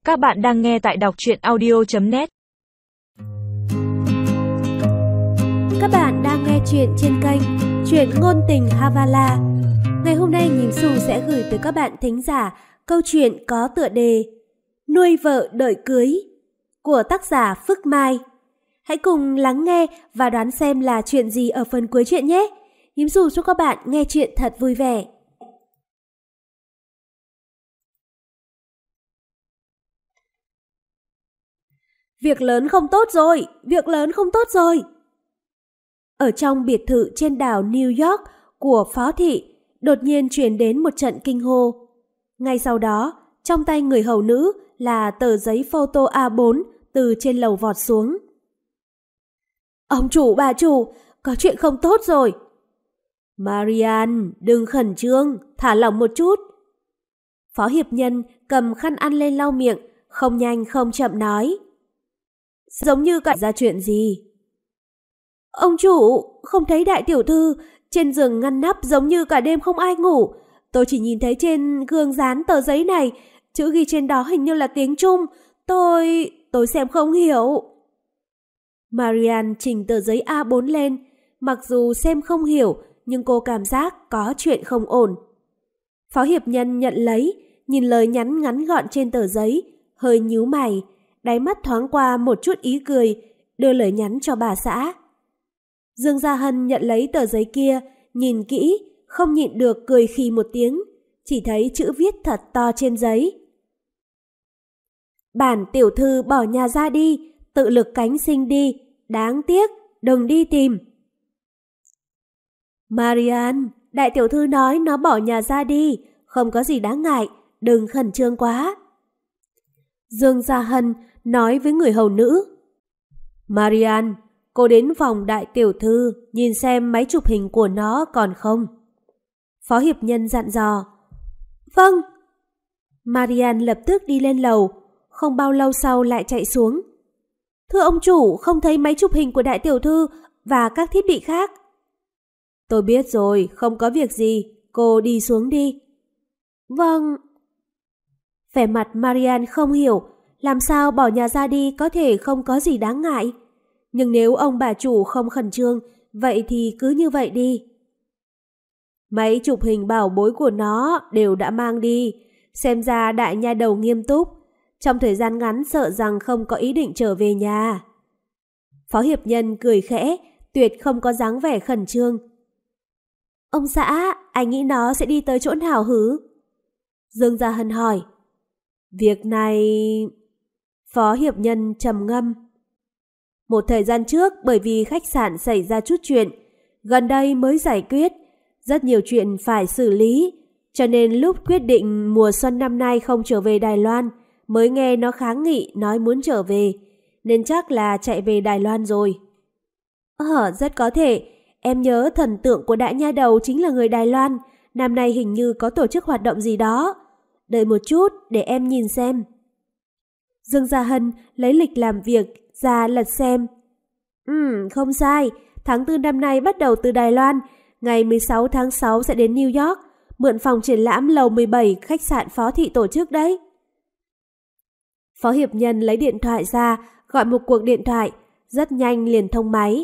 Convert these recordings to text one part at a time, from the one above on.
Các bạn đang nghe tại đọc truyện audio.net. Các bạn đang nghe chuyện trên kênh Chuyện Ngôn Tình Havala. Ngày hôm nay Nhím Xù sẽ gửi tới các bạn thính giả câu chuyện có tựa đề Nuôi vợ đợi cưới của tác giả Phước Mai. Hãy cùng lắng nghe và đoán xem là chuyện gì ở phần cuối chuyện nhé. Nhím Xù chúc các bạn nghe chuyện thật vui vẻ. Việc lớn không tốt rồi, việc lớn không tốt rồi. Ở trong biệt thự trên đảo New York của Phó Thị, đột nhiên truyền đến một trận kinh hô. Ngay sau đó, trong tay người hầu nữ là tờ giấy photo A4 từ trên lầu vọt xuống. Ông chủ, bà chủ, có chuyện không tốt rồi. Marian, đừng khẩn trương, thả lỏng một chút. Phó Hiệp Nhân cầm khăn ăn lên lau miệng, không nhanh không chậm nói. Giống như cả ra chuyện gì? Ông chủ, không thấy đại tiểu thư, trên giường ngăn nắp giống như cả đêm không ai ngủ. Tôi chỉ nhìn thấy trên gương dán tờ giấy này, chữ ghi trên đó hình như là tiếng Trung. Tôi xem không hiểu. Marian chỉnh tờ giấy A4 lên, mặc dù xem không hiểu, nhưng cô cảm giác có chuyện không ổn. Phó Hiệp Nhân nhận lấy, nhìn lời nhắn ngắn gọn trên tờ giấy, hơi nhíu mày, đáy mắt thoáng qua một chút ý cười, đưa lời nhắn cho bà xã. Dương Gia Hân nhận lấy tờ giấy kia, nhìn kỹ, không nhịn được cười khì một tiếng, chỉ thấy chữ viết thật to trên giấy. Bản tiểu thư bỏ nhà ra đi, tự lực cánh sinh đi, đáng tiếc, đừng đi tìm. Marian, đại tiểu thư nói nó bỏ nhà ra đi, không có gì đáng ngại, đừng khẩn trương quá. Dương Gia Hân nói với người hầu nữ. Marian, cô đến phòng đại tiểu thư, nhìn xem máy chụp hình của nó còn không. Phó Hiệp Nhân dặn dò. Vâng. Marian lập tức đi lên lầu, không bao lâu sau lại chạy xuống. Thưa ông chủ, không thấy máy chụp hình của đại tiểu thư và các thiết bị khác. Tôi biết rồi, không có việc gì, cô đi xuống đi. Vâng. Vẻ mặt Marian không hiểu, làm sao bỏ nhà ra đi có thể không có gì đáng ngại. Nhưng nếu ông bà chủ không khẩn trương, vậy thì cứ như vậy đi. Máy chụp hình bảo bối của nó đều đã mang đi, xem ra đại nha đầu nghiêm túc. Trong thời gian ngắn sợ rằng không có ý định trở về nhà. Phó Hiệp Nhân cười khẽ, tuyệt không có dáng vẻ khẩn trương. Ông xã, anh nghĩ nó sẽ đi tới chỗ nào hứ? Dương Gia Hân hỏi. Việc này... Phó Hiệp Nhân trầm ngâm. Một thời gian trước bởi vì khách sạn xảy ra chút chuyện, gần đây mới giải quyết, rất nhiều chuyện phải xử lý, cho nên lúc quyết định mùa xuân năm nay không trở về Đài Loan, mới nghe nó kháng nghị nói muốn trở về, nên chắc là chạy về Đài Loan rồi. Rất có thể, em nhớ thần tượng của đại nha đầu chính là người Đài Loan, năm nay hình như có tổ chức hoạt động gì đó. Đợi một chút để em nhìn xem. Dương Gia Hân lấy lịch làm việc ra lật xem. Không sai, tháng 4 năm nay bắt đầu từ Đài Loan, ngày 16 tháng 6 sẽ đến New York, mượn phòng triển lãm lầu 17 khách sạn Phó Thị tổ chức đấy. Phó Hiệp Nhân lấy điện thoại ra, gọi một cuộc điện thoại, rất nhanh liền thông máy.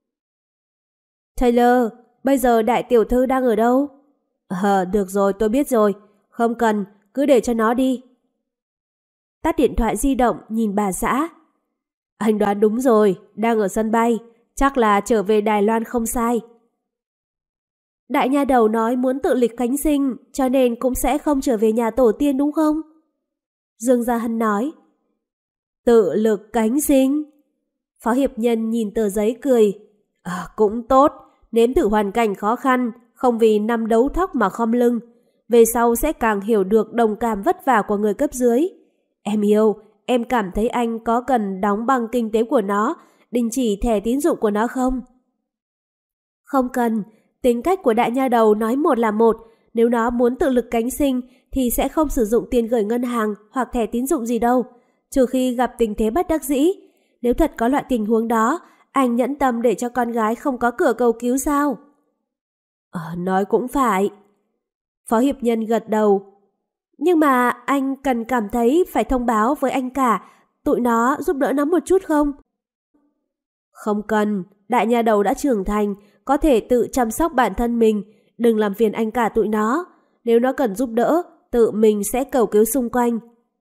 Taylor, bây giờ đại tiểu thư đang ở đâu? Được rồi, tôi biết rồi, không cần, cứ để cho nó đi. Tắt điện thoại di động, nhìn bà xã. Anh đoán đúng rồi, đang ở sân bay, chắc là trở về Đài Loan không sai. Đại nha đầu nói muốn tự lực cánh sinh, cho nên cũng sẽ không trở về nhà tổ tiên đúng không? Dương Gia Hân nói. Tự lực cánh sinh? Phó Hiệp Nhân nhìn tờ giấy cười. Cũng tốt, nếm thử hoàn cảnh khó khăn, không vì năm đấu thóc mà khom lưng. Về sau sẽ càng hiểu được đồng cảm vất vả của người cấp dưới. Em yêu, em cảm thấy anh có cần đóng băng kinh tế của nó, đình chỉ thẻ tín dụng của nó không? Không cần, tính cách của đại nha đầu nói một là một, nếu nó muốn tự lực cánh sinh thì sẽ không sử dụng tiền gửi ngân hàng hoặc thẻ tín dụng gì đâu, trừ khi gặp tình thế bất đắc dĩ. Nếu thật có loại tình huống đó, anh nhẫn tâm để cho con gái không có cửa cầu cứu sao? Nói cũng phải. Phó Hiệp Nhân gật đầu. Nhưng mà anh cần cảm thấy phải thông báo với anh cả, tụi nó giúp đỡ nó một chút không? Không cần, đại nha đầu đã trưởng thành, có thể tự chăm sóc bản thân mình, đừng làm phiền anh cả tụi nó. Nếu nó cần giúp đỡ, tự mình sẽ cầu cứu xung quanh.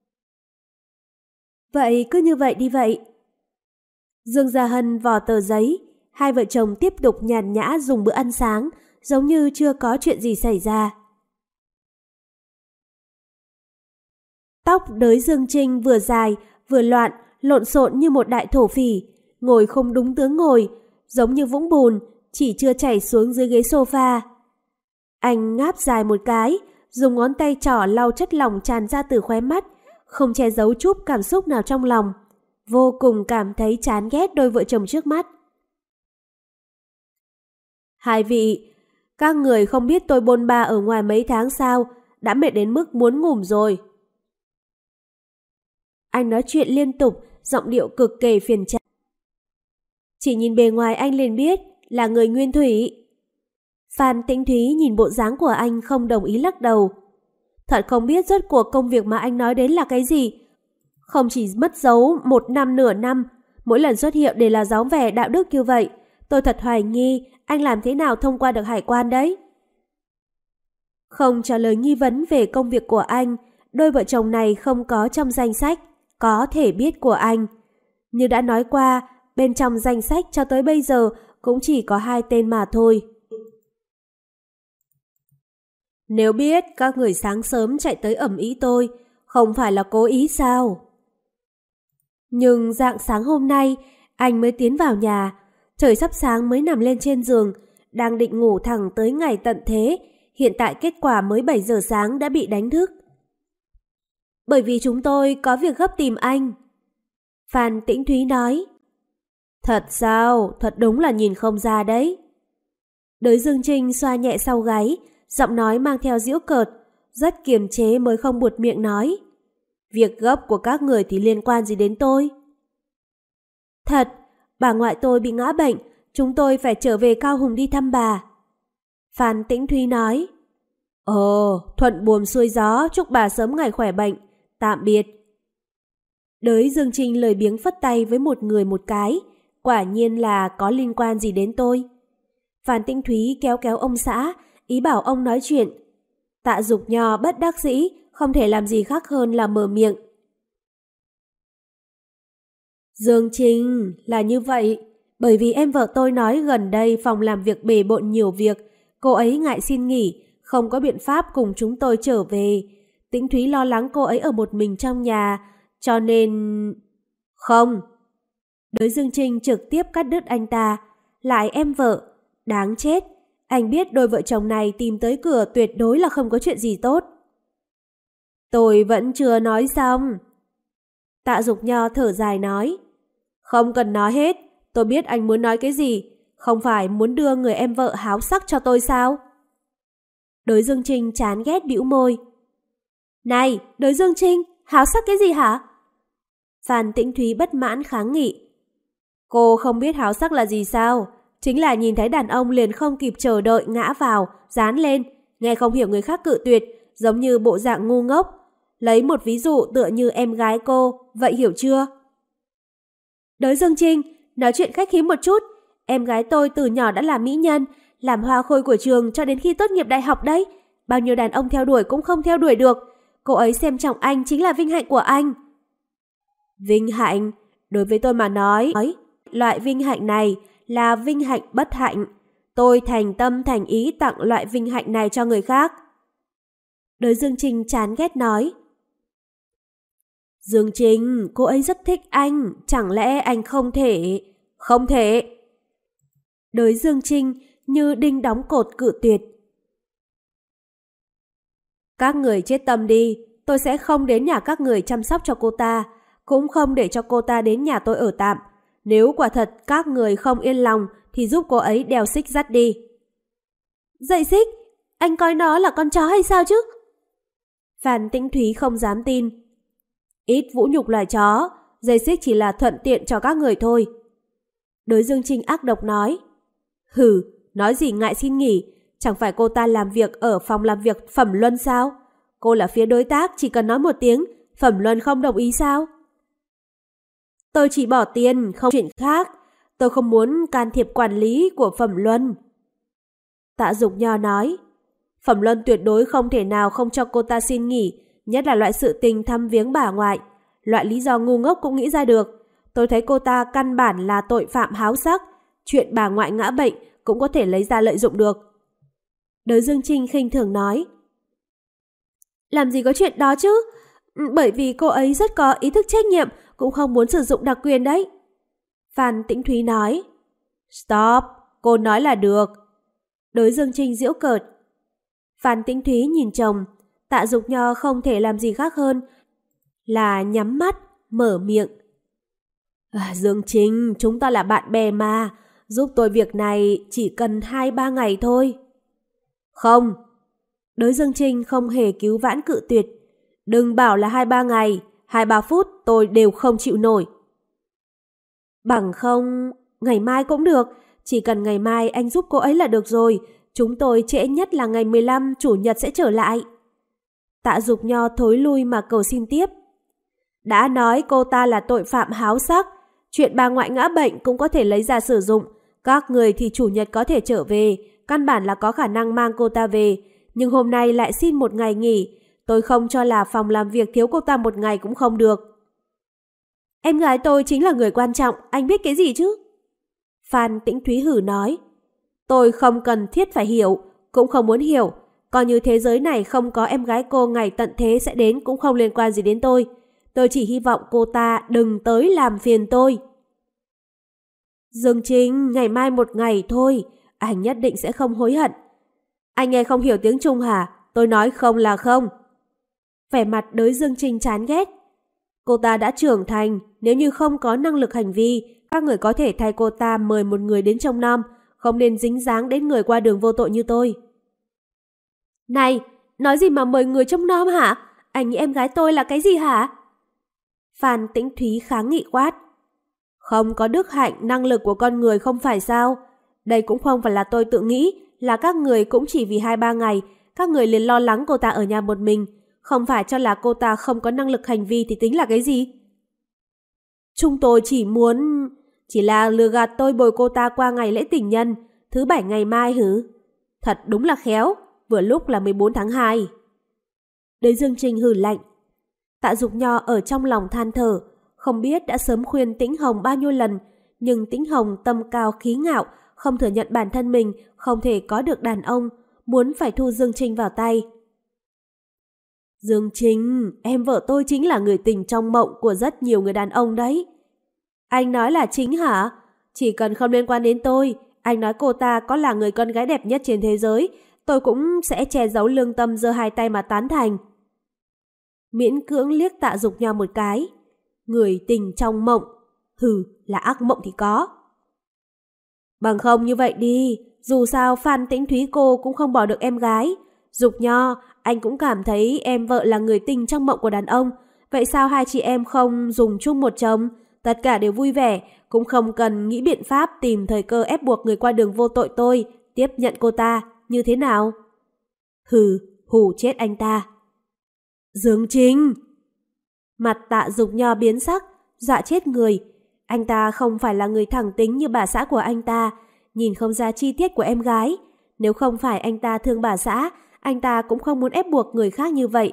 Vậy cứ như vậy đi vậy. Dương Gia Hân vò tờ giấy, hai vợ chồng tiếp tục nhàn nhã dùng bữa ăn sáng, giống như chưa có chuyện gì xảy ra. Tóc đới Dương Trinh vừa dài, vừa loạn, lộn xộn như một đại thổ phỉ, ngồi không đúng tướng ngồi, giống như vũng bùn, chỉ chưa chảy xuống dưới ghế sofa. Anh ngáp dài một cái, dùng ngón tay trỏ lau chất lỏng tràn ra từ khóe mắt, không che giấu chút cảm xúc nào trong lòng, vô cùng cảm thấy chán ghét đôi vợ chồng trước mắt. Hai vị, các người không biết tôi bôn ba ở ngoài mấy tháng sao, đã mệt đến mức muốn ngủm rồi. Anh nói chuyện liên tục, giọng điệu cực kỳ phiền chán. Chỉ nhìn bề ngoài anh liền biết là người nguyên thủy. Phan Tĩnh Thúy nhìn bộ dáng của anh không đồng ý lắc đầu. Thật không biết rốt cuộc công việc mà anh nói đến là cái gì. Không chỉ mất dấu 1 năm nửa năm, mỗi lần xuất hiện đều là dáng vẻ đạo đức như vậy. Tôi thật hoài nghi anh làm thế nào thông qua được hải quan đấy. Không trả lời nghi vấn về công việc của anh, đôi vợ chồng này không có trong danh sách có thể biết của anh. Như đã nói qua, bên trong danh sách cho tới bây giờ cũng chỉ có 2 tên mà thôi. Nếu biết các người sáng sớm chạy tới ẩm ý tôi, không phải là cố ý sao? Nhưng rạng sáng hôm nay, anh mới tiến vào nhà, trời sắp sáng mới nằm lên trên giường, đang định ngủ thẳng tới ngày tận thế, hiện tại kết quả mới 7 giờ sáng đã bị đánh thức. Bởi vì chúng tôi có việc gấp tìm anh. Phan Tĩnh Thúy nói. Thật sao? Thật đúng là nhìn không ra đấy. Đới Dương Trinh xoa nhẹ sau gáy, giọng nói mang theo giễu cợt, rất kiềm chế mới không buột miệng nói. Việc gấp của các người thì liên quan gì đến tôi? Thật, bà ngoại tôi bị ngã bệnh, chúng tôi phải trở về Cao Hùng đi thăm bà. Phan Tĩnh Thúy nói. Thuận buồm xuôi gió, chúc bà sớm ngày khỏe bệnh. Tạm biệt. Đới Dương Trinh lời biếng phất tay với một người một cái, quả nhiên là có liên quan gì đến tôi. Phan Tĩnh Thúy kéo kéo ông xã, ý bảo ông nói chuyện. Tạ Dục Nho bất đắc dĩ, không thể làm gì khác hơn là mở miệng. Dương Trinh, là như vậy, bởi vì em vợ tôi nói gần đây phòng làm việc bề bộn nhiều việc, cô ấy ngại xin nghỉ, không có biện pháp cùng chúng tôi trở về. Tĩnh Thúy lo lắng cô ấy ở một mình trong nhà, cho nên... Không. Đới Dương Trinh trực tiếp cắt đứt anh ta. Lại em vợ. Đáng chết. Anh biết đôi vợ chồng này tìm tới cửa tuyệt đối là không có chuyện gì tốt. Tôi vẫn chưa nói xong. Tạ Dục Nho thở dài nói. Không cần nói hết. Tôi biết anh muốn nói cái gì. Không phải muốn đưa người em vợ háo sắc cho tôi sao? Đới Dương Trinh chán ghét bĩu môi. Này, Đới Dương Trinh, háo sắc cái gì hả? Phan Tĩnh Thúy bất mãn kháng nghị. Cô không biết háo sắc là gì sao? Chính là nhìn thấy đàn ông liền không kịp chờ đợi ngã vào, dán lên, nghe không hiểu người khác cự tuyệt, giống như bộ dạng ngu ngốc. Lấy một ví dụ tựa như em gái cô, vậy hiểu chưa? Đới Dương Trinh, nói chuyện khách khí một chút. Em gái tôi từ nhỏ đã là mỹ nhân, làm hoa khôi của trường cho đến khi tốt nghiệp đại học đấy. Bao nhiêu đàn ông theo đuổi cũng không theo đuổi được. Cô ấy xem trọng anh chính là vinh hạnh của anh. Vinh hạnh? Đối với tôi mà nói, loại vinh hạnh này là vinh hạnh bất hạnh. Tôi thành tâm thành ý tặng loại vinh hạnh này cho người khác. Đới Dương Trinh chán ghét nói. Dương Trinh, cô ấy rất thích anh, chẳng lẽ anh không thể... Không thể. Đới Dương Trinh như đinh đóng cột cự tuyệt. Các người chết tâm đi, tôi sẽ không đến nhà các người chăm sóc cho cô ta, cũng không để cho cô ta đến nhà tôi ở tạm. Nếu quả thật các người không yên lòng thì giúp cô ấy đeo xích dắt đi. Dậy xích? Anh coi nó là con chó hay sao chứ? Phan Tĩnh Thúy không dám tin. Ít vũ nhục loài chó, dây xích chỉ là thuận tiện cho các người thôi. Đới Dương Trinh ác độc nói. Nói gì ngại xin nghỉ, chẳng phải cô ta làm việc ở phòng làm việc Phẩm Luân sao? Cô là phía đối tác, chỉ cần nói một tiếng, Phẩm Luân không đồng ý sao? Tôi chỉ bỏ tiền, không chuyện khác. Tôi không muốn can thiệp quản lý của Phẩm Luân. Tạ Dục Nho nói, Phẩm Luân tuyệt đối không thể nào không cho cô ta xin nghỉ, nhất là loại sự tình thăm viếng bà ngoại. Loại lý do ngu ngốc cũng nghĩ ra được. Tôi thấy cô ta căn bản là tội phạm háo sắc. Chuyện bà ngoại ngã bệnh cũng có thể lấy ra lợi dụng được. Đới Dương Trinh khinh thường nói, làm gì có chuyện đó chứ? Bởi vì cô ấy rất có ý thức trách nhiệm, cũng không muốn sử dụng đặc quyền đấy. Phan Tĩnh Thúy nói, Stop, cô nói là được. Đới Dương Trinh giễu cợt. Phan Tĩnh Thúy nhìn chồng, Tạ Dục Nho không thể làm gì khác hơn là nhắm mắt, mở miệng. Dương Trinh, chúng ta là bạn bè mà, giúp tôi việc này chỉ cần 2-3 ngày thôi. Không. Đới Dương Trinh không hề cứu vãn cự tuyệt. Đừng bảo là 2-3 ngày, 2-3 phút tôi đều không chịu nổi. Bằng không, ngày mai cũng được, chỉ cần ngày mai anh giúp cô ấy là được rồi, chúng tôi trễ nhất là ngày 15 Chủ nhật sẽ trở lại. Tạ Dục Nho thối lui mà cầu xin tiếp. Đã nói cô ta là tội phạm háo sắc, chuyện bà ngoại ngã bệnh cũng có thể lấy ra sử dụng, các người thì Chủ nhật có thể trở về, căn bản là có khả năng mang cô ta về, nhưng hôm nay lại xin một ngày nghỉ, tôi không cho là phòng làm việc thiếu cô ta một ngày cũng không được. Em gái tôi chính là người quan trọng, anh biết cái gì chứ? Phan Tĩnh Thúy hử nói. Tôi không cần thiết phải hiểu, cũng không muốn hiểu, coi như thế giới này không có em gái cô ngày tận thế sẽ đến cũng không liên quan gì đến tôi. Tôi chỉ hy vọng cô ta đừng tới làm phiền tôi. Dương Trinh, ngày mai một ngày thôi, anh nhất định sẽ không hối hận. Anh nghe không hiểu tiếng Trung hả? Tôi nói không là không. Vẻ mặt Đới Dương Trinh chán ghét. Cô ta đã trưởng thành, nếu như không có năng lực hành vi, các người có thể thay cô ta mời một người đến trông nom, không nên dính dáng đến người qua đường vô tội như tôi. Này, nói gì mà mời người trông nom hả? Anh nghĩ em gái tôi là cái gì hả? Phan Tĩnh Thúy kháng nghị quát. Không có đức hạnh, năng lực của con người không phải sao? Đây cũng không phải là tôi tự nghĩ, là các người cũng chỉ vì 2-3 ngày, các người liền lo lắng cô ta ở nhà một mình, không phải cho là cô ta không có năng lực hành vi thì tính là cái gì? Chúng tôi chỉ là lừa gạt tôi bồi cô ta qua ngày lễ tình nhân, thứ Bảy ngày mai hử? Thật đúng là khéo, vừa lúc là 14 tháng 2. Đới Dương Trinh hử lạnh. Tạ Dục Nho ở trong lòng than thở, không biết đã sớm khuyên Tĩnh Hồng bao nhiêu lần, nhưng Tĩnh Hồng tâm cao khí ngạo, không thừa nhận bản thân mình không thể có được đàn ông, muốn phải thu Dương Trinh vào tay. Dương Trinh, em vợ tôi chính là người tình trong mộng của rất nhiều người đàn ông đấy. Anh nói là chính hả? Chỉ cần không liên quan đến tôi, anh nói cô ta có là người con gái đẹp nhất trên thế giới, tôi cũng sẽ che giấu lương tâm giơ hai tay mà tán thành. Miễn cưỡng liếc Tạ Dục Nho một cái. Người tình trong mộng, hừ, là ác mộng thì có. Bằng không như vậy đi, dù sao Phan Tĩnh Thúy cô cũng không bỏ được em gái. Dục Nho, anh cũng cảm thấy em vợ là người tình trong mộng của đàn ông, vậy sao hai chị em không dùng chung một chồng? Tất cả đều vui vẻ, cũng không cần nghĩ biện pháp tìm thời cơ ép buộc người qua đường vô tội tôi tiếp nhận cô ta, như thế nào? Hừ, hù chết anh ta. Dương Trinh! Mặt Tạ Dục Nho biến sắc, dọa chết người. Anh ta không phải là người thẳng tính như bà xã của anh ta, nhìn không ra chi tiết của em gái. Nếu không phải anh ta thương bà xã, anh ta cũng không muốn ép buộc người khác như vậy.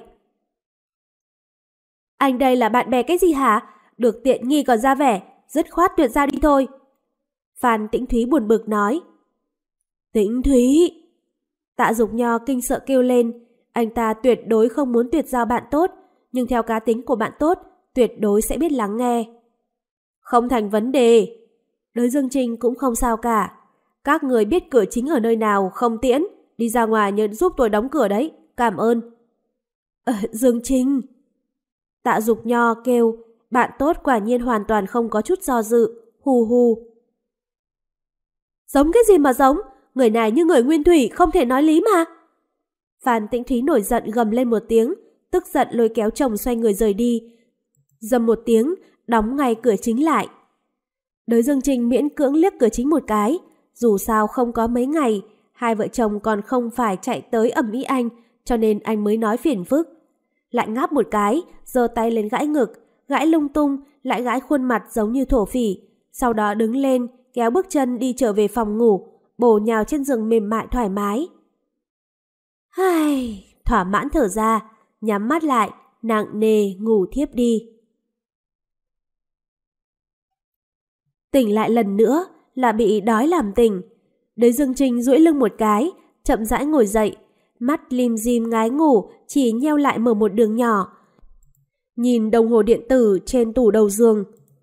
Anh đây là bạn bè cái gì hả? Được tiện nghi còn ra vẻ, dứt khoát tuyệt giao đi thôi. Phan Tĩnh Thúy buồn bực nói. Tĩnh Thúy! Tạ Dục Nho kinh sợ kêu lên. Anh ta tuyệt đối không muốn tuyệt giao bạn tốt, nhưng theo cá tính của bạn tốt, tuyệt đối sẽ biết lắng nghe. Không thành vấn đề. Đới Dương Trinh cũng không sao cả. Các người biết cửa chính ở nơi nào, không tiễn. Đi ra ngoài nhớ giúp tôi đóng cửa đấy. Cảm ơn. Dương Trinh! Tạ Dục Nho kêu. Bạn tốt quả nhiên hoàn toàn không có chút do dự. Hù hù. Giống cái gì mà giống? Người này như người nguyên thủy, không thể nói lý mà. Phan Tĩnh Thúy nổi giận gầm lên một tiếng, tức giận lôi kéo chồng xoay người rời đi. Dầm một tiếng, đóng ngay cửa chính lại. Đới Dương Trinh miễn cưỡng liếc cửa chính một cái. Dù sao không có mấy ngày, hai vợ chồng còn không phải chạy tới ầm ĩ anh, cho nên anh mới nói phiền phức. lại ngáp một cái, giơ tay lên gãi ngực, gãi lung tung, lại gãi khuôn mặt giống như thổ phỉ. Sau đó đứng lên, kéo bước chân đi trở về phòng ngủ, bổ nhào trên giường mềm mại thoải mái. Ai, thỏa mãn thở ra, nhắm mắt lại, nặng nề ngủ thiếp đi. Tỉnh lại lần nữa là bị đói làm tỉnh. Đới Dương Trinh duỗi lưng một cái, chậm rãi ngồi dậy, mắt lim dim ngái ngủ, chỉ nheo lại mở một đường nhỏ. Nhìn đồng hồ điện tử trên tủ đầu giường.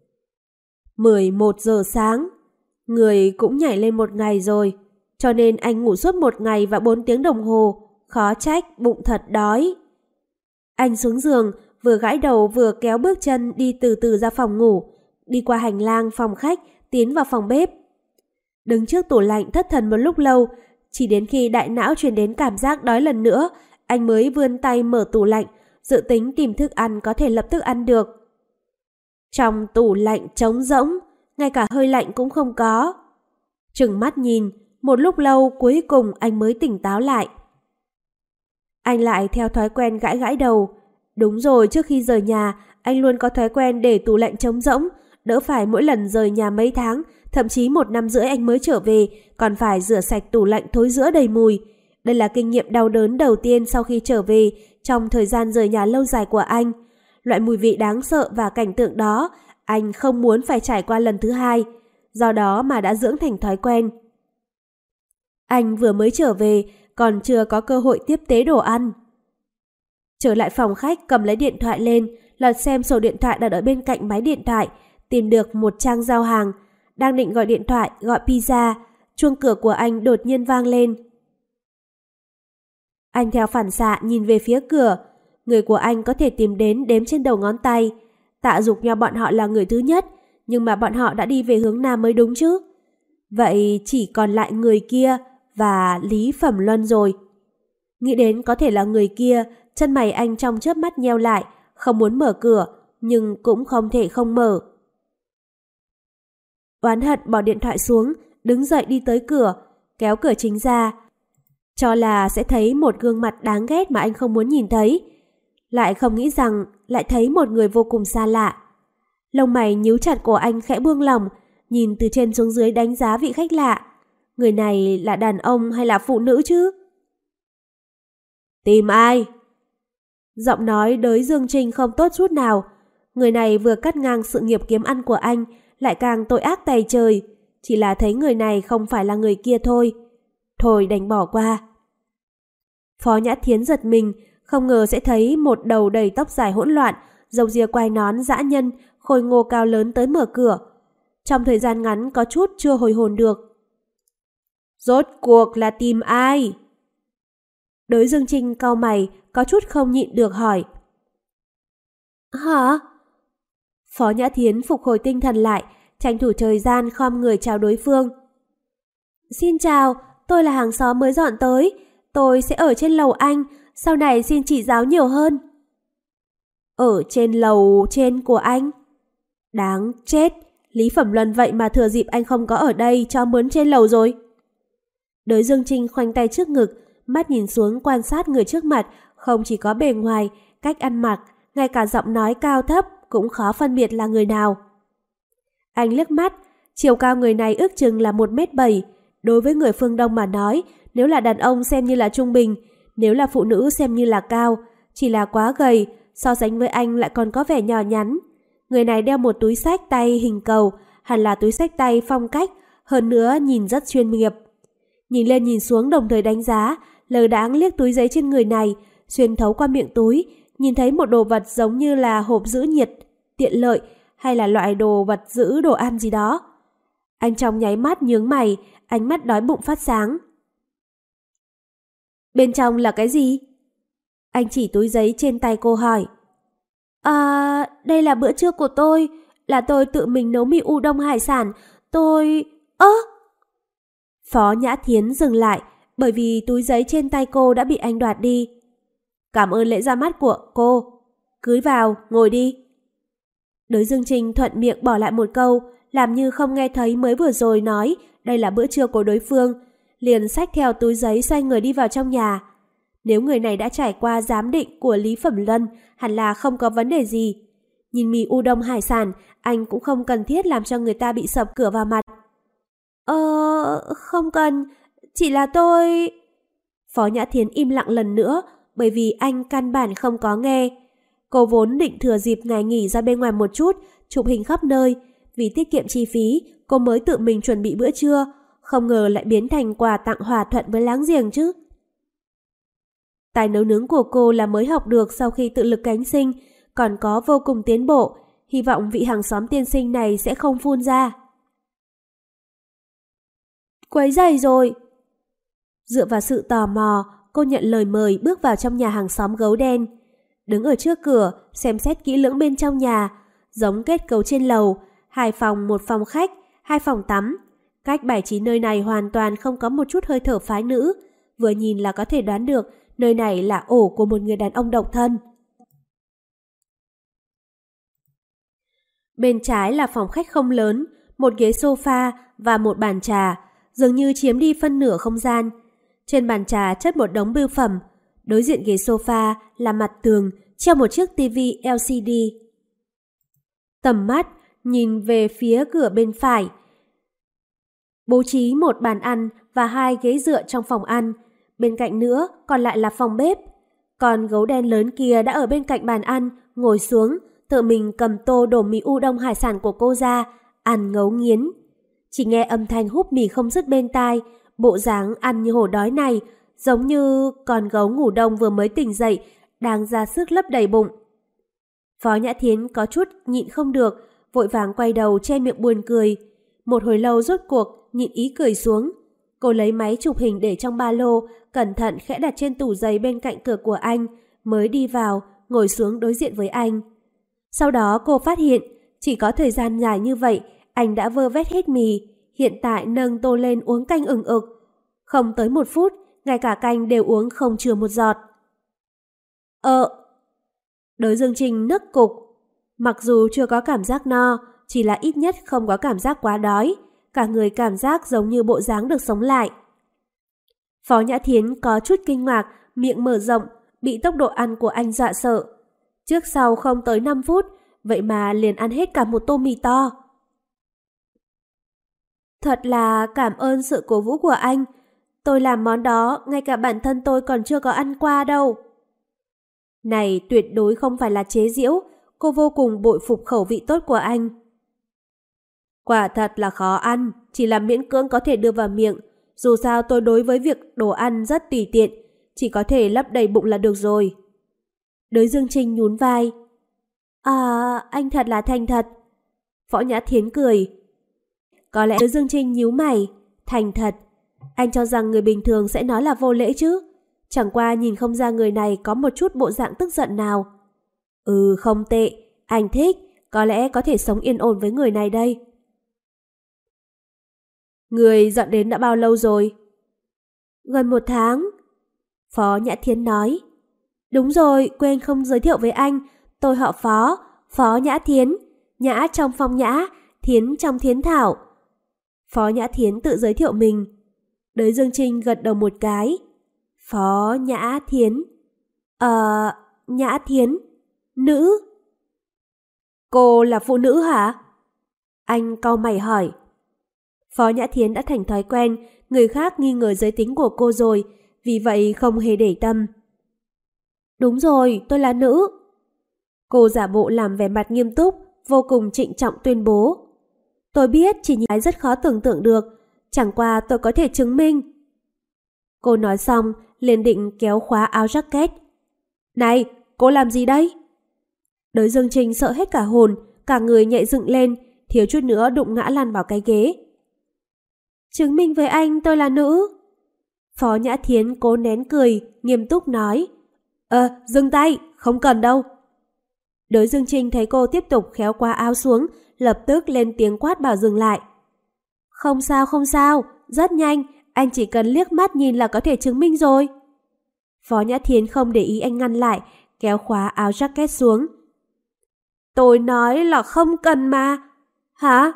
11 giờ sáng, người cũng nhảy lên một ngày rồi, cho nên anh ngủ suốt một ngày và 4 tiếng đồng hồ, khó trách bụng thật đói. Anh xuống giường, vừa gãi đầu vừa kéo bước chân đi từ từ ra phòng ngủ, đi qua hành lang phòng khách, tiến vào phòng bếp. Đứng trước tủ lạnh thất thần một lúc lâu, chỉ đến khi đại não truyền đến cảm giác đói lần nữa, anh mới vươn tay mở tủ lạnh, dự tính tìm thức ăn có thể lập tức ăn được. Trong tủ lạnh trống rỗng, ngay cả hơi lạnh cũng không có. Trừng mắt nhìn, một lúc lâu cuối cùng anh mới tỉnh táo lại. Anh lại theo thói quen gãi gãi đầu. Đúng rồi, trước khi rời nhà, anh luôn có thói quen để tủ lạnh trống rỗng, đỡ phải mỗi lần rời nhà mấy tháng, thậm chí 1 năm rưỡi anh mới trở về, còn phải rửa sạch tủ lạnh thối rữa đầy mùi. Đây là kinh nghiệm đau đớn đầu tiên sau khi trở về trong thời gian rời nhà lâu dài của anh. Loại mùi vị đáng sợ và cảnh tượng đó, anh không muốn phải trải qua lần thứ hai, do đó mà đã dưỡng thành thói quen. Anh vừa mới trở về, còn chưa có cơ hội tiếp tế đồ ăn. Trở lại phòng khách, cầm lấy điện thoại lên, lật xem sổ điện thoại đặt ở bên cạnh máy điện thoại, tìm được một trang giao hàng. Đang định gọi điện thoại, gọi pizza, chuông cửa của anh đột nhiên vang lên. Anh theo phản xạ nhìn về phía cửa, người của anh có thể tìm đến đếm trên đầu ngón tay. Tạ Dục Nho bọn họ là người thứ nhất, nhưng mà bọn họ đã đi về hướng nam mới đúng chứ. Vậy chỉ còn lại người kia và Lý Phẩm Luân rồi. Nghĩ đến có thể là người kia, chân mày anh trong chớp mắt nheo lại, không muốn mở cửa, nhưng cũng không thể không mở. Oán hận bỏ điện thoại xuống, đứng dậy đi tới cửa, kéo cửa chính ra. Cho là sẽ thấy một gương mặt đáng ghét mà anh không muốn nhìn thấy. Lại không nghĩ rằng lại thấy một người vô cùng xa lạ. Lông mày nhíu chặt của anh khẽ buông lỏng, nhìn từ trên xuống dưới đánh giá vị khách lạ. Người này là đàn ông hay là phụ nữ chứ? Tìm ai? Giọng nói đới Dương Trinh không tốt chút nào. Người này vừa cắt ngang sự nghiệp kiếm ăn của anh, lại càng tội ác tày trời. Chỉ là thấy người này không phải là người kia thôi. Thôi đành bỏ qua. Phó Nhã Thiến giật mình, không ngờ sẽ thấy một đầu đầy tóc dài hỗn loạn, râu ria quai nón dã nhân, khôi ngô cao lớn tới mở cửa. Trong thời gian ngắn có chút chưa hồi hồn được. Rốt cuộc là tìm ai? Đới Dương Trinh cau mày, có chút không nhịn được hỏi. Hả? Phó Nhã Thiến phục hồi tinh thần lại, tranh thủ thời gian khom người chào đối phương. Xin chào, tôi là hàng xóm mới dọn tới. Tôi sẽ ở trên lầu anh, sau này xin chỉ giáo nhiều hơn. Ở trên lầu trên của anh? Đáng chết, Lý Phẩm Luân vậy mà thừa dịp anh không có ở đây cho mướn trên lầu rồi. Đới Dương Trinh khoanh tay trước ngực, mắt nhìn xuống quan sát người trước mặt, không chỉ có bề ngoài, cách ăn mặc, ngay cả giọng nói cao thấp cũng khó phân biệt là người nào. Anh liếc mắt, chiều cao người này ước chừng là 1m7. Đối với người phương Đông mà nói, nếu là đàn ông xem như là trung bình, nếu là phụ nữ xem như là cao, chỉ là quá gầy, so sánh với anh lại còn có vẻ nhỏ nhắn. Người này đeo một túi xách tay hình cầu, hẳn là túi xách tay phong cách, hơn nữa nhìn rất chuyên nghiệp. Nhìn lên nhìn xuống đồng thời đánh giá, lờ đãng liếc túi giấy trên người này, xuyên thấu qua miệng túi, nhìn thấy một đồ vật giống như là hộp giữ nhiệt, tiện lợi hay là loại đồ vật giữ đồ ăn gì đó. Anh trong nháy mắt nhướng mày, ánh mắt đói bụng phát sáng. Bên trong là cái gì? Anh chỉ túi giấy trên tay cô hỏi. Đây là bữa trưa của tôi, là tôi tự mình nấu mì udon hải sản, tôi... Phó Nhã Thiến dừng lại, bởi vì túi giấy trên tay cô đã bị anh đoạt đi. Cảm ơn lễ ra mắt của cô. Cưới vào, ngồi đi. Đới Dương Trinh thuận miệng bỏ lại một câu, làm như không nghe thấy mới vừa rồi nói đây là bữa trưa của đối phương, liền xách theo túi giấy xoay người đi vào trong nhà. Nếu người này đã trải qua giám định của Lý Phẩm Luân, hẳn là không có vấn đề gì. Nhìn mì udon hải sản, anh cũng không cần thiết làm cho người ta bị sập cửa vào mặt. Không cần, chỉ là tôi... Phó Nhã Thiến im lặng lần nữa, bởi vì anh căn bản không có nghe. Cô vốn định thừa dịp ngày nghỉ ra bên ngoài một chút, chụp hình khắp nơi. Vì tiết kiệm chi phí, cô mới tự mình chuẩn bị bữa trưa, không ngờ lại biến thành quà tặng hòa thuận với láng giềng chứ. Tài nấu nướng của cô là mới học được sau khi tự lực cánh sinh, còn có vô cùng tiến bộ, hy vọng vị hàng xóm tiên sinh này sẽ không phun ra. Quấy rầy rồi. Dựa vào sự tò mò, cô nhận lời mời bước vào trong nhà hàng xóm gấu đen. Đứng ở trước cửa, xem xét kỹ lưỡng bên trong nhà, giống kết cấu trên lầu, 2 phòng, 1 phòng khách, 2 phòng tắm. Cách bài trí nơi này hoàn toàn không có một chút hơi thở phái nữ, vừa nhìn là có thể đoán được nơi này là ổ của một người đàn ông độc thân. Bên trái là phòng khách không lớn, một ghế sofa và một bàn trà, dường như chiếm đi phân nửa không gian. Trên bàn trà chất một đống bưu phẩm, đối diện ghế sofa là mặt tường, treo một chiếc tivi LCD. Tầm mắt nhìn về phía cửa bên phải, bố trí một bàn ăn và 2 ghế dựa trong phòng ăn, bên cạnh nữa còn lại là phòng bếp. Còn gấu đen lớn kia đã ở bên cạnh bàn ăn, ngồi xuống, tự mình cầm tô đổ mì udon hải sản của cô ra, ăn ngấu nghiến. Chỉ nghe âm thanh húp mì không dứt bên tai, bộ dáng ăn như hổ đói này, giống như con gấu ngủ đông vừa mới tỉnh dậy, đang ra sức lấp đầy bụng. Phó Nhã Thiến có chút nhịn không được, vội vàng quay đầu che miệng buồn cười. Một hồi lâu rốt cuộc nhịn ý cười xuống. Cô lấy máy chụp hình để trong ba lô, cẩn thận khẽ đặt trên tủ giày bên cạnh cửa của anh, mới đi vào, ngồi xuống đối diện với anh. Sau đó cô phát hiện, chỉ có thời gian dài như vậy, anh đã vơ vét hết mì, hiện tại nâng tô lên uống canh ừng ực. Không tới 1 phút, ngay cả canh đều uống không chừa một giọt. Đới Dương Trinh nức cục. Mặc dù chưa có cảm giác no, chỉ là ít nhất không có cảm giác quá đói, cả người cảm giác giống như bộ dáng được sống lại. Phó Nhã Thiến có chút kinh ngạc, miệng mở rộng, bị tốc độ ăn của anh dọa sợ. Trước sau không tới 5 phút, vậy mà liền ăn hết cả một tô mì to. Thật là cảm ơn sự cổ vũ của anh. Tôi làm món đó, ngay cả bản thân tôi còn chưa có ăn qua đâu. Này tuyệt đối không phải là chế giễu, cô vô cùng bội phục khẩu vị tốt của anh. Quả thật là khó ăn, chỉ là miễn cưỡng có thể đưa vào miệng. Dù sao tôi đối với việc đồ ăn rất tùy tiện, chỉ có thể lấp đầy bụng là được rồi. Đới Dương Trinh nhún vai. Anh thật là thành thật. Phó Nhã Thiến cười. Có lẽ Đới Dương Trinh nhíu mày. Thành thật. Anh cho rằng người bình thường sẽ nói là vô lễ chứ. Chẳng qua nhìn không ra người này có một chút bộ dạng tức giận nào. Không tệ. Anh thích. Có lẽ có thể sống yên ổn với người này đây. Người dọn đến đã bao lâu rồi? Gần 1 tháng. Phó Nhã Thiến nói. Đúng rồi, quên không giới thiệu với anh. Tôi họ Phó, Phó Nhã Thiến. Nhã trong phong nhã, Thiến trong thiến thảo. Phó Nhã Thiến tự giới thiệu mình. Đới Dương Trinh gật đầu một cái. Phó Nhã Thiến. Nhã Thiến. Nữ. Cô là phụ nữ hả? Anh cau mày hỏi. Phó Nhã Thiến đã thành thói quen, người khác nghi ngờ giới tính của cô rồi, vì vậy không hề để tâm. Đúng rồi, tôi là nữ. Cô giả bộ làm vẻ mặt nghiêm túc, vô cùng trịnh trọng tuyên bố. Tôi biết chỉ nhìn rất khó tưởng tượng được, chẳng qua tôi có thể chứng minh. Cô nói xong, liền định kéo khóa áo jacket. Này, cô làm gì đấy? Đới Dương Trinh sợ hết cả hồn, cả người nhảy dựng lên, thiếu chút nữa đụng ngã lăn vào cái ghế. Chứng minh với anh tôi là nữ. Phó Nhã Thiến cố nén cười, nghiêm túc nói. Dừng tay, không cần đâu. Đới Dương Trinh thấy cô tiếp tục khéo qua áo xuống, lập tức lên tiếng quát bảo dừng lại. Không sao, rất nhanh, anh chỉ cần liếc mắt nhìn là có thể chứng minh rồi. Phó Nhã Thiến không để ý anh ngăn lại, kéo khóa áo jacket xuống. Tôi nói là không cần mà. Hả?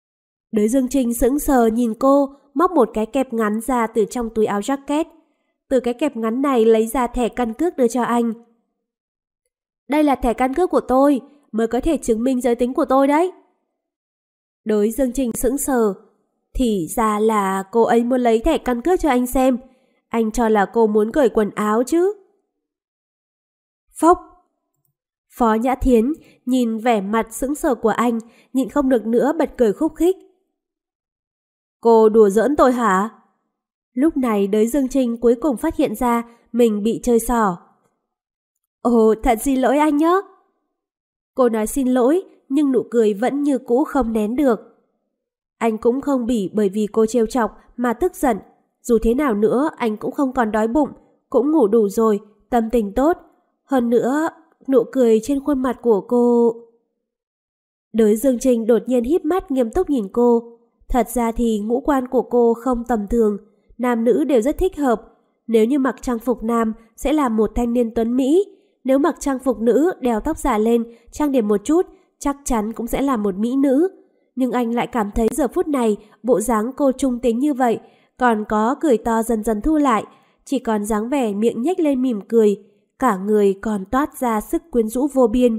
Đới Dương Trinh sững sờ nhìn cô, móc một cái kẹp ngắn ra từ trong túi áo jacket. từ cái kẹp ngắn này lấy ra thẻ căn cước đưa cho anh. Đây là thẻ căn cước của tôi, mới có thể chứng minh giới tính của tôi đấy. Đối Dương Trình sững sờ. Thì ra là cô ấy muốn lấy thẻ căn cước cho anh xem. Anh cho là cô muốn cởi quần áo chứ. Phốc. Phó Nhã Thiến nhìn vẻ mặt sững sờ của anh, nhịn không được nữa bật cười khúc khích. Cô đùa giỡn tôi hả? Lúc này Đới Dương Trinh cuối cùng phát hiện ra mình bị chơi xỏ. Ồ, thật xin lỗi anh nhé. Cô nói xin lỗi, nhưng nụ cười vẫn như cũ không nén được. Anh cũng không bỉ bởi vì cô trêu chọc mà tức giận. Dù thế nào nữa, anh cũng không còn đói bụng, cũng ngủ đủ rồi, tâm tình tốt. Hơn nữa, nụ cười trên khuôn mặt của cô... Đới Dương Trinh đột nhiên híp mắt nghiêm túc nhìn cô. Thật ra thì ngũ quan của cô không tầm thường, nam nữ đều rất thích hợp. Nếu như mặc trang phục nam sẽ là một thanh niên tuấn Mỹ, nếu mặc trang phục nữ đeo tóc giả lên, trang điểm một chút, chắc chắn cũng sẽ là một mỹ nữ. Nhưng anh lại cảm thấy giờ phút này bộ dáng cô trung tính như vậy, còn có cười to dần dần thu lại, chỉ còn dáng vẻ miệng nhếch lên mỉm cười, cả người còn toát ra sức quyến rũ vô biên.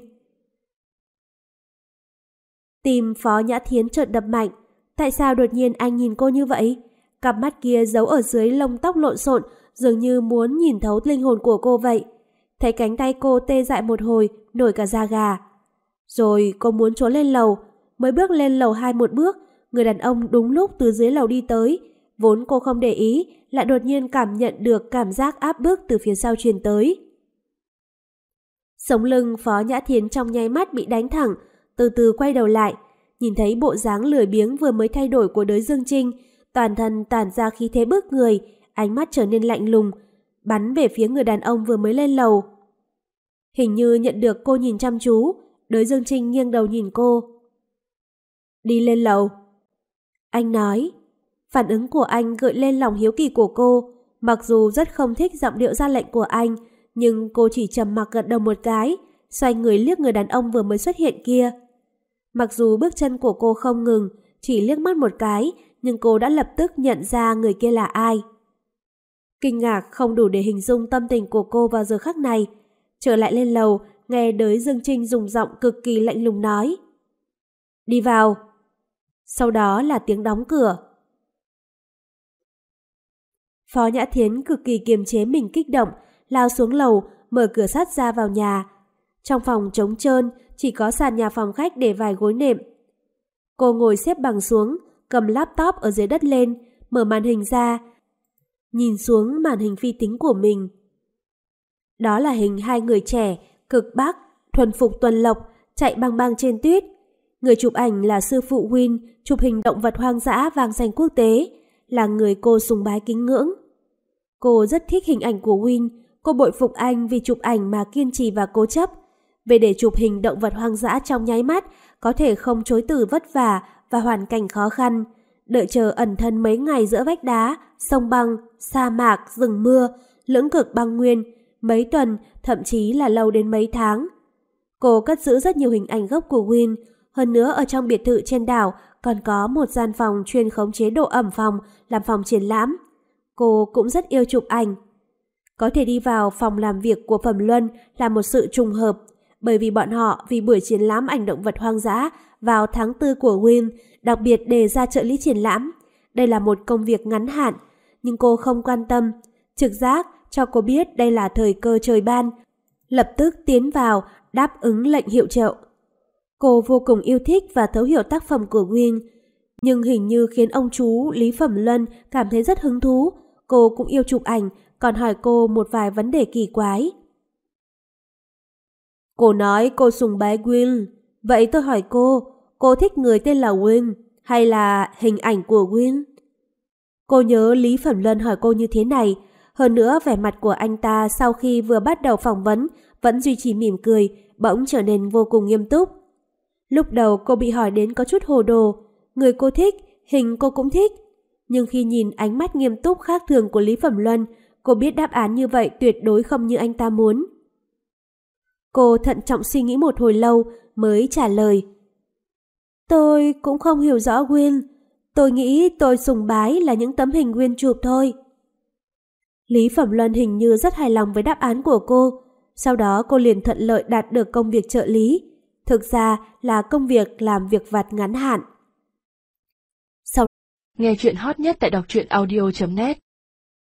Tim Phó Nhã Thiến chợt đập mạnh. Tại sao đột nhiên anh nhìn cô như vậy? Cặp mắt kia giấu ở dưới lông tóc lộn xộn, dường như muốn nhìn thấu linh hồn của cô vậy. Thấy cánh tay cô tê dại một hồi, nổi cả da gà. Rồi cô muốn trốn lên lầu, mới bước lên lầu 2 một bước, người đàn ông đúng lúc từ dưới lầu đi tới. Vốn cô không để ý, lại đột nhiên cảm nhận được cảm giác áp bức từ phía sau truyền tới. Sống lưng Phó Nhã Thiến trong nháy mắt bị đánh thẳng, từ từ quay đầu lại, nhìn thấy bộ dáng lười biếng vừa mới thay đổi của Đới Dương Trinh, toàn thân tản ra khí thế bức người, ánh mắt trở nên lạnh lùng, bắn về phía người đàn ông vừa mới lên lầu. Hình như nhận được cô nhìn chăm chú, Đới Dương Trinh nghiêng đầu nhìn cô. Đi lên lầu. Anh nói. Phản ứng của anh gợi lên lòng hiếu kỳ của cô, mặc dù rất không thích giọng điệu ra lệnh của anh, nhưng cô chỉ trầm mặc gật đầu một cái, xoay người liếc người đàn ông vừa mới xuất hiện kia. Mặc dù bước chân của cô không ngừng, chỉ liếc mắt một cái, nhưng cô đã lập tức nhận ra người kia là ai. Kinh ngạc không đủ để hình dung tâm tình của cô vào giờ khắc này. Trở lại lên lầu, nghe Đới Dương Trinh dùng giọng cực kỳ lạnh lùng nói. Đi vào. Sau đó là tiếng đóng cửa. Phó Nhã Thiến cực kỳ kiềm chế mình kích động, lao xuống lầu, mở cửa sắt ra vào nhà. Trong phòng trống trơn, chỉ có sàn nhà phòng khách để vài gối nệm. Cô ngồi xếp bằng xuống, cầm laptop ở dưới đất lên, mở màn hình ra, nhìn xuống màn hình vi tính của mình. Đó là hình hai người trẻ, cực bắc, thuần phục tuần lộc, chạy băng băng trên tuyết. Người chụp ảnh là sư phụ Win, chụp hình động vật hoang dã vang danh quốc tế, là người cô sùng bái kính ngưỡng. Cô rất thích hình ảnh của Win, cô bội phục anh vì chụp ảnh mà kiên trì và cố chấp. Về để chụp hình động vật hoang dã trong nháy mắt, có thể không chối từ vất vả và hoàn cảnh khó khăn, đợi chờ ẩn thân mấy ngày giữa vách đá, sông băng, sa mạc, rừng mưa, lưỡng cực băng nguyên, mấy tuần, thậm chí là lâu đến mấy tháng. Cô cất giữ rất nhiều hình ảnh gốc của Win, hơn nữa ở trong biệt thự trên đảo còn có một gian phòng chuyên khống chế độ ẩm phòng làm phòng triển lãm. Cô cũng rất yêu chụp ảnh. Có thể đi vào phòng làm việc của Phẩm Luân là một sự trùng hợp, bởi vì bọn họ vì buổi triển lãm ảnh động vật hoang dã vào tháng 4 của Win đặc biệt đề ra trợ lý triển lãm. Đây là một công việc ngắn hạn, nhưng cô không quan tâm. Trực giác cho cô biết đây là thời cơ trời ban, lập tức tiến vào đáp ứng lệnh hiệu triệu. Cô vô cùng yêu thích và thấu hiểu tác phẩm của Win, nhưng hình như khiến ông chú Lý Phẩm Luân cảm thấy rất hứng thú. Cô cũng yêu chụp ảnh, còn hỏi cô một vài vấn đề kỳ quái. Cô nói cô sùng bái Win, vậy tôi hỏi cô thích người tên là Win hay là hình ảnh của Win? Cô nhớ Lý Phẩm Luân hỏi cô như thế này, hơn nữa vẻ mặt của anh ta sau khi vừa bắt đầu phỏng vấn vẫn duy trì mỉm cười, bỗng trở nên vô cùng nghiêm túc. Lúc đầu cô bị hỏi đến có chút hồ đồ, người cô thích, hình cô cũng thích. Nhưng khi nhìn ánh mắt nghiêm túc khác thường của Lý Phẩm Luân, cô biết đáp án như vậy tuyệt đối không như anh ta muốn. Cô thận trọng suy nghĩ một hồi lâu mới trả lời. Tôi cũng không hiểu rõ Win. Tôi nghĩ tôi sùng bái là những tấm hình Win chụp thôi. Lý Phẩm Luân hình như rất hài lòng với đáp án của cô. Sau đó cô liền thuận lợi đạt được công việc trợ lý. Thực ra là công việc làm việc vặt ngắn hạn. Nghe chuyện hot nhất tại đọc truyện audio.net